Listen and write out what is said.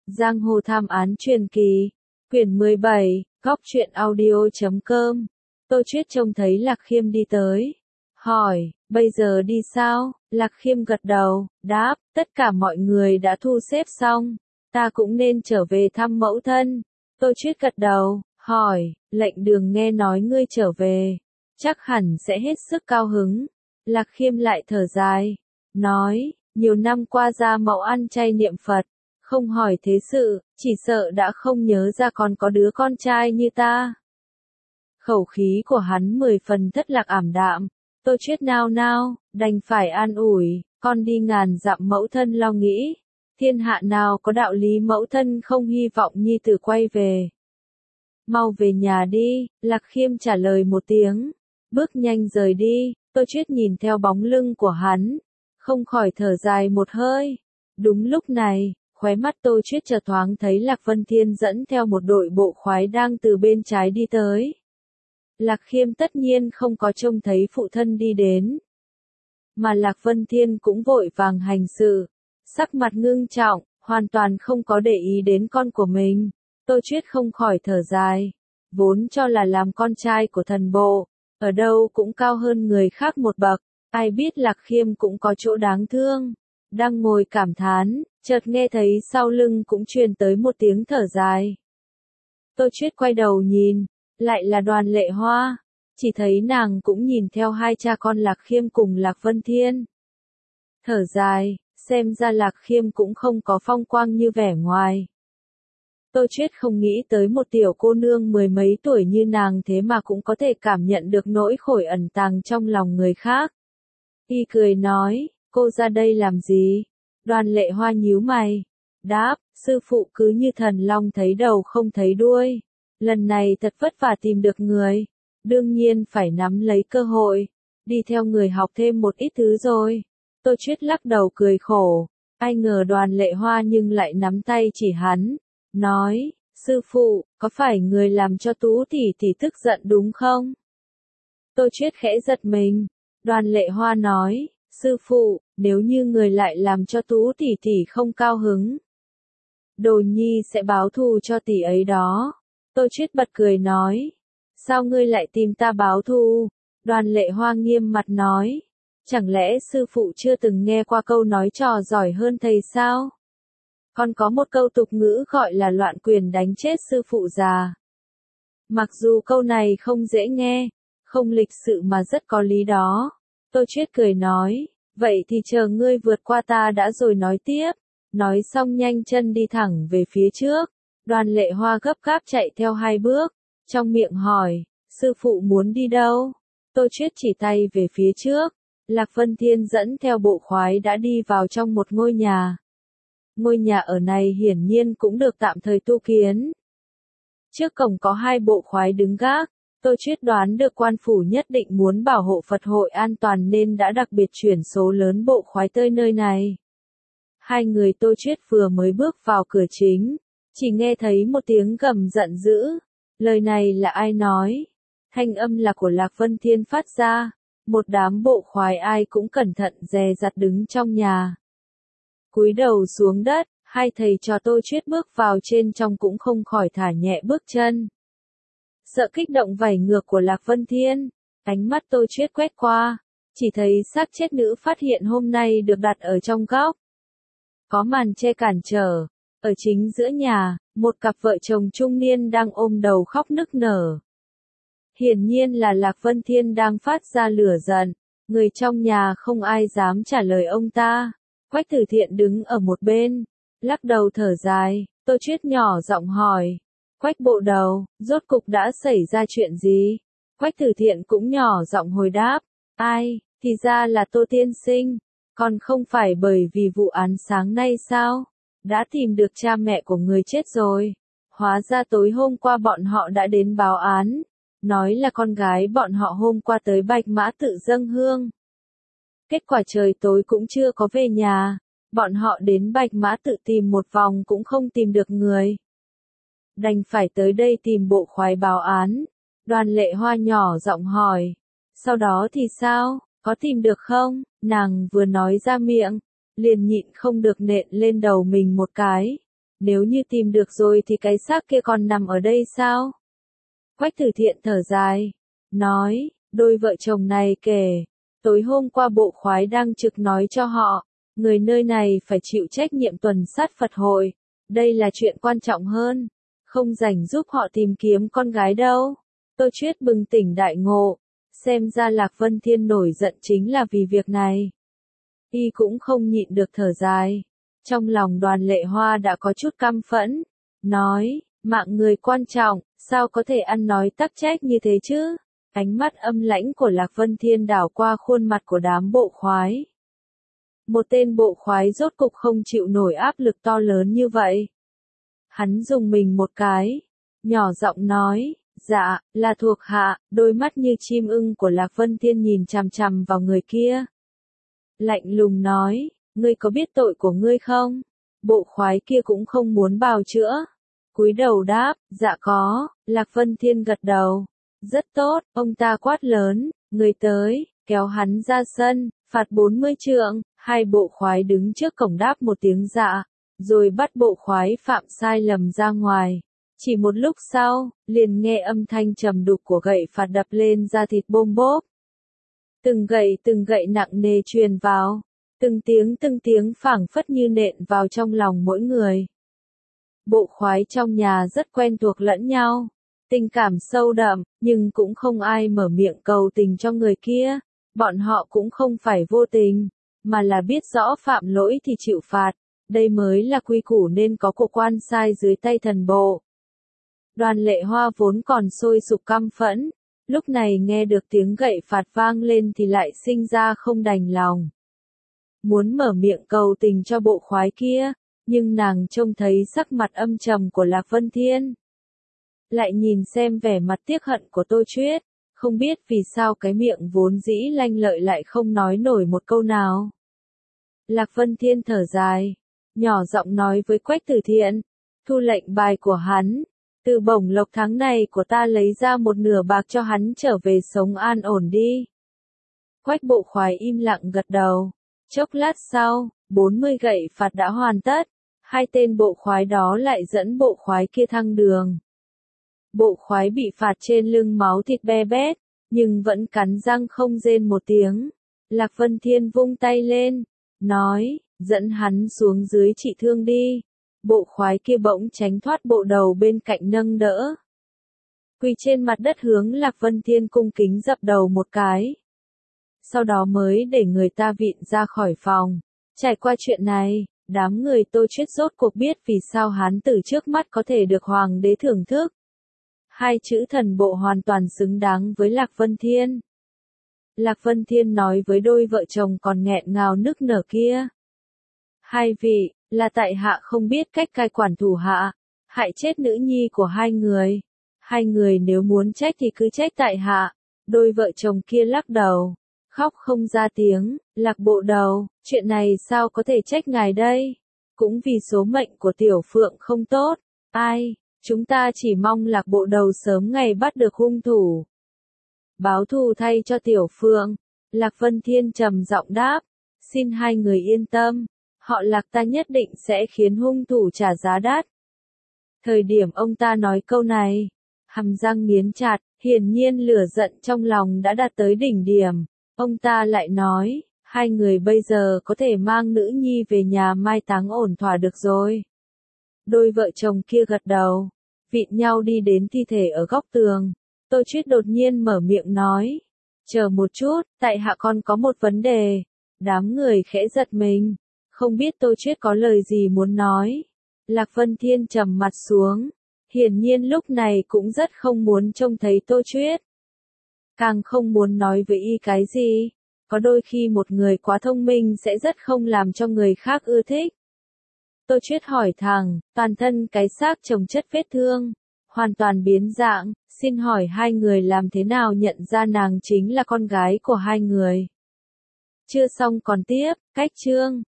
Giang hồ thám án truyền kỳ, quyển 17, góc truyện audio.com. Tô Chuyết trông thấy Lạc Khiêm đi tới. Hỏi, bây giờ đi sao? Lạc Khiêm gật đầu, đáp, tất cả mọi người đã thu xếp xong. Ta cũng nên trở về thăm mẫu thân. Tô Chuyết gật đầu, hỏi, lệnh đường nghe nói ngươi trở về. Chắc hẳn sẽ hết sức cao hứng. Lạc Khiêm lại thở dài. Nói, nhiều năm qua gia mẫu ăn chay niệm Phật. Không hỏi thế sự, chỉ sợ đã không nhớ ra còn có đứa con trai như ta. Khẩu khí của hắn 10 phần thất lạc ảm đạm. Tô Chuyết nao nao, đành phải an ủi, con đi ngàn dặm mẫu thân lo nghĩ. Thiên hạ nào có đạo lý mẫu thân không hy vọng nhi tử quay về. Mau về nhà đi, Lạc Khiêm trả lời một tiếng. Bước nhanh rời đi, Tô Chuyết nhìn theo bóng lưng của hắn. Không khỏi thở dài một hơi. Đúng lúc này, khóe mắt Tô Chuyết chợt thoáng thấy Lạc Vân Thiên dẫn theo một đội bộ khoái đang từ bên trái đi tới. Lạc Khiêm tất nhiên không có trông thấy phụ thân đi đến. Mà Lạc Vân Thiên cũng vội vàng hành sự. Sắc mặt ngưng trọng, hoàn toàn không có để ý đến con của mình. Tô Chuyết không khỏi thở dài. Vốn cho là làm con trai của thần bộ, ở đâu cũng cao hơn người khác một bậc. Ai biết Lạc Khiêm cũng có chỗ đáng thương. Đang ngồi cảm thán, chợt nghe thấy sau lưng cũng truyền tới một tiếng thở dài. Tô Chuyết quay đầu nhìn, lại là Đoàn Lệ Hoa. Chỉ thấy nàng cũng nhìn theo hai cha con Lạc Khiêm cùng Lạc Vân Thiên. Thở dài, xem ra Lạc Khiêm cũng không có phong quang như vẻ ngoài. Tô Chuyết không nghĩ tới một tiểu cô nương 10 mấy tuổi như nàng thế mà cũng có thể cảm nhận được nỗi khổ ẩn tàng trong lòng người khác. Y cười nói, cô ra đây làm gì? Đoàn Lệ Hoa nhíu mày. Đáp, sư phụ cứ như thần long thấy đầu không thấy đuôi. Lần này thật vất vả tìm được người. Đương nhiên phải nắm lấy cơ hội. Đi theo người học thêm một ít thứ rồi. Tô Chuyết lắc đầu cười khổ. Ai ngờ Đoàn Lệ Hoa nhưng lại nắm tay chỉ hắn. Nói, sư phụ, có phải người làm cho Tú tỷ tức giận đúng không? Tô Chuyết khẽ giật mình. Đoàn Lệ Hoa nói, sư phụ, nếu như người lại làm cho Tú tỷ không cao hứng, Đồ nhi sẽ báo thù cho tỷ ấy đó. Tô Chuyết bật cười nói, sao ngươi lại tìm ta báo thù? Đoàn Lệ Hoa nghiêm mặt nói, chẳng lẽ sư phụ chưa từng nghe qua câu nói trò giỏi hơn thầy sao? Còn có một câu tục ngữ gọi là loạn quyền đánh chết sư phụ già. Mặc dù câu này không dễ nghe, không lịch sự mà rất có lý đó. Tô Chuyết cười nói, vậy thì chờ ngươi vượt qua ta đã rồi nói tiếp. Nói xong nhanh chân đi thẳng về phía trước. Đoàn Lệ Hoa gấp gáp chạy theo 2 bước, trong miệng hỏi, sư phụ muốn đi đâu? Tô Chuyết chỉ tay về phía trước. Lạc Vân Thiên dẫn theo bộ khoái đã đi vào trong một ngôi nhà. Ngôi nhà ở này hiển nhiên cũng được tạm thời tu kiến. Trước cổng có 2 bộ khoái đứng gác. Tô Chuyết đoán được quan phủ nhất định muốn bảo hộ Phật hội an toàn nên đã đặc biệt chuyển số lớn bộ khoái tới nơi này. 2 người Tô Chuyết vừa mới bước vào cửa chính, chỉ nghe thấy một tiếng gầm giận dữ. Lời này là ai nói? Thanh âm là của Lạc Vân Thiên phát ra. Một đám bộ khoái ai cũng cẩn thận dè dặt đứng trong nhà. Cúi đầu xuống đất, 2 thầy trò Tô Chuyết bước vào trên trong cũng không khỏi thả nhẹ bước chân. Sợ kích động vảy ngược của Lạc Vân Thiên, ánh mắt Tô Chuyết quét qua, chỉ thấy xác chết nữ phát hiện hôm nay được đặt ở trong góc. Có màn che cản trở, ở chính giữa nhà, một cặp vợ chồng trung niên đang ôm đầu khóc nức nở. Hiển nhiên là Lạc Vân Thiên đang phát ra lửa giận, người trong nhà không ai dám trả lời ông ta. Quách Tử Thiện đứng ở một bên, lắc đầu thở dài. Tô Chuyết nhỏ giọng hỏi, Quách bộ đầu, rốt cục đã xảy ra chuyện gì? Quách Tử Thiện cũng nhỏ giọng hồi đáp, ai, thì ra là Tô tiên sinh, còn không phải bởi vì vụ án sáng nay sao? Đã tìm được cha mẹ của người chết rồi. Hóa ra tối hôm qua bọn họ đã đến báo án, nói là con gái bọn họ hôm qua tới Bạch Mã tự dâng hương. Kết quả trời tối cũng chưa có về nhà, bọn họ đến Bạch Mã tự tìm một vòng cũng không tìm được người. Đành phải tới đây tìm bộ khoái báo án. Đoàn Lệ Hoa nhỏ giọng hỏi, sau đó thì sao, có tìm được không? Nàng vừa nói ra miệng, liền nhịn không được nện lên đầu mình một cái. nếu như tìm được rồi thì cái xác kia còn nằm ở đây sao? Quách Tử Thiện thở dài, nói, đôi vợ chồng này kể, tối hôm qua bộ khoái đang trực nói cho họ, người nơi này phải chịu trách nhiệm tuần sát Phật hội, đây là chuyện quan trọng hơn, không rảnh giúp họ tìm kiếm con gái đâu. Tô Chuyết bừng tỉnh đại ngộ, xem ra Lạc Vân Thiên nổi giận chính là vì việc này. Y cũng không nhịn được thở dài, trong lòng Đoàn Lệ Hoa đã có chút căm phẫn, nói, mạng người quan trọng, sao có thể ăn nói tắc trách như thế chứ? Ánh mắt âm lãnh của Lạc Vân Thiên đảo qua khuôn mặt của đám bộ khoái. Một tên bộ khoái rốt cục không chịu nổi áp lực to lớn như vậy. Hắn dùng mình một cái, nhỏ giọng nói, dạ, là thuộc hạ, đôi mắt như chim ưng của Lạc Vân Thiên nhìn chằm chằm vào người kia. Lạnh lùng nói, ngươi có biết tội của ngươi không? Bộ khoái kia cũng không muốn bào chữa. Cúi đầu đáp, dạ có, Lạc Vân Thiên gật đầu. Rất tốt, ông ta quát lớn, người tới, kéo hắn ra sân, phạt 40 trượng, hai bộ khoái đứng trước cổng đáp một tiếng dạ, rồi bắt bộ khoái phạm sai lầm ra ngoài. Chỉ một lúc sau, liền nghe âm thanh trầm đục của gậy phạt đập lên da thịt bôm bốp. Từng gậy nặng nề truyền vào, từng tiếng phảng phất như nện vào trong lòng mỗi người. Bộ khoái trong nhà rất quen thuộc lẫn nhau, tình cảm sâu đậm, nhưng cũng không ai mở miệng cầu tình cho người kia, bọn họ cũng không phải vô tình, mà là biết rõ phạm lỗi thì chịu phạt, đây mới là quy củ nên có của quan sai dưới tay thần bộ. Đoàn Lệ Hoa vốn còn sôi sục căm phẫn, lúc này nghe được tiếng gậy phạt vang lên thì lại sinh ra không đành lòng. Muốn mở miệng cầu tình cho bộ khoái kia, nhưng nàng trông thấy sắc mặt âm trầm của Lạc Vân Thiên. Lại nhìn xem vẻ mặt tiếc hận của Tô Chuyết, không biết vì sao cái miệng vốn dĩ lanh lợi lại không nói nổi một câu nào. Lạc Vân Thiên thở dài, nhỏ giọng nói với Quách Tử Thiện, thu lệnh bài của hắn, từ bổng lộc tháng này của ta lấy ra một nửa bạc cho hắn trở về sống an ổn đi. Quách bộ khoái im lặng gật đầu, chốc lát sau, 40 gậy phạt đã hoàn tất, hai tên bộ khoái đó lại dẫn bộ khoái kia thăng đường. Bộ khoái bị phạt trên lưng máu thịt be bét, nhưng vẫn cắn răng không rên một tiếng. Lạc Vân Thiên vung tay lên, nói, dẫn hắn xuống dưới trị thương đi. Bộ khoái kia bỗng tránh thoát bộ đầu bên cạnh nâng đỡ. Quỳ trên mặt đất hướng Lạc Vân Thiên cung kính dập đầu một cái. Sau đó mới để người ta vịn ra khỏi phòng. Trải qua chuyện này, đám người Tô Chuyết rốt cuộc biết vì sao hắn từ trước mắt có thể được hoàng đế thưởng thức. Hai chữ thần bộ hoàn toàn xứng đáng với Lạc Vân Thiên. Lạc Vân Thiên nói với đôi vợ chồng còn nghẹn ngào nức nở kia. Hai vị, là tại hạ không biết cách cai quản thủ hạ, hại chết nữ nhi của hai người. Hai người nếu muốn trách thì cứ trách tại hạ. Đôi vợ chồng kia lắc đầu, khóc không ra tiếng. Lạc bộ đầu, chuyện này sao có thể trách ngài đây? Cũng vì số mệnh của Tiểu Phượng không tốt. Ai, chúng ta chỉ mong Lạc bộ đầu sớm ngày bắt được hung thủ. Báo thù thay cho Tiểu Phượng. Lạc Vân Thiên trầm giọng đáp, xin hai người yên tâm, họ Lạc ta nhất định sẽ khiến hung thủ trả giá đắt. Thời điểm ông ta nói câu này, hàm răng nghiến chặt, hiển nhiên lửa giận trong lòng đã đạt tới đỉnh điểm. Ông ta lại nói, hai người bây giờ có thể mang nữ nhi về nhà mai táng ổn thỏa được rồi. Đôi vợ chồng kia gật đầu, vịn nhau đi đến thi thể ở góc tường. Tô Chuyết đột nhiên mở miệng nói, chờ một chút, tại hạ còn có một vấn đề. Đám người khẽ giật mình, không biết Tô Chuyết có lời gì muốn nói. Lạc Vân Thiên trầm mặt xuống, hiển nhiên lúc này cũng rất không muốn trông thấy Tô Chuyết. Càng không muốn nói với y cái gì, có đôi khi một người quá thông minh sẽ rất không làm cho người khác ưa thích. Tô Chuyết hỏi thẳng, toàn thân cái xác chồng chất vết thương, hoàn toàn biến dạng, xin hỏi hai người làm thế nào nhận ra nàng chính là con gái của hai người? Chưa xong còn tiếp, cách chương.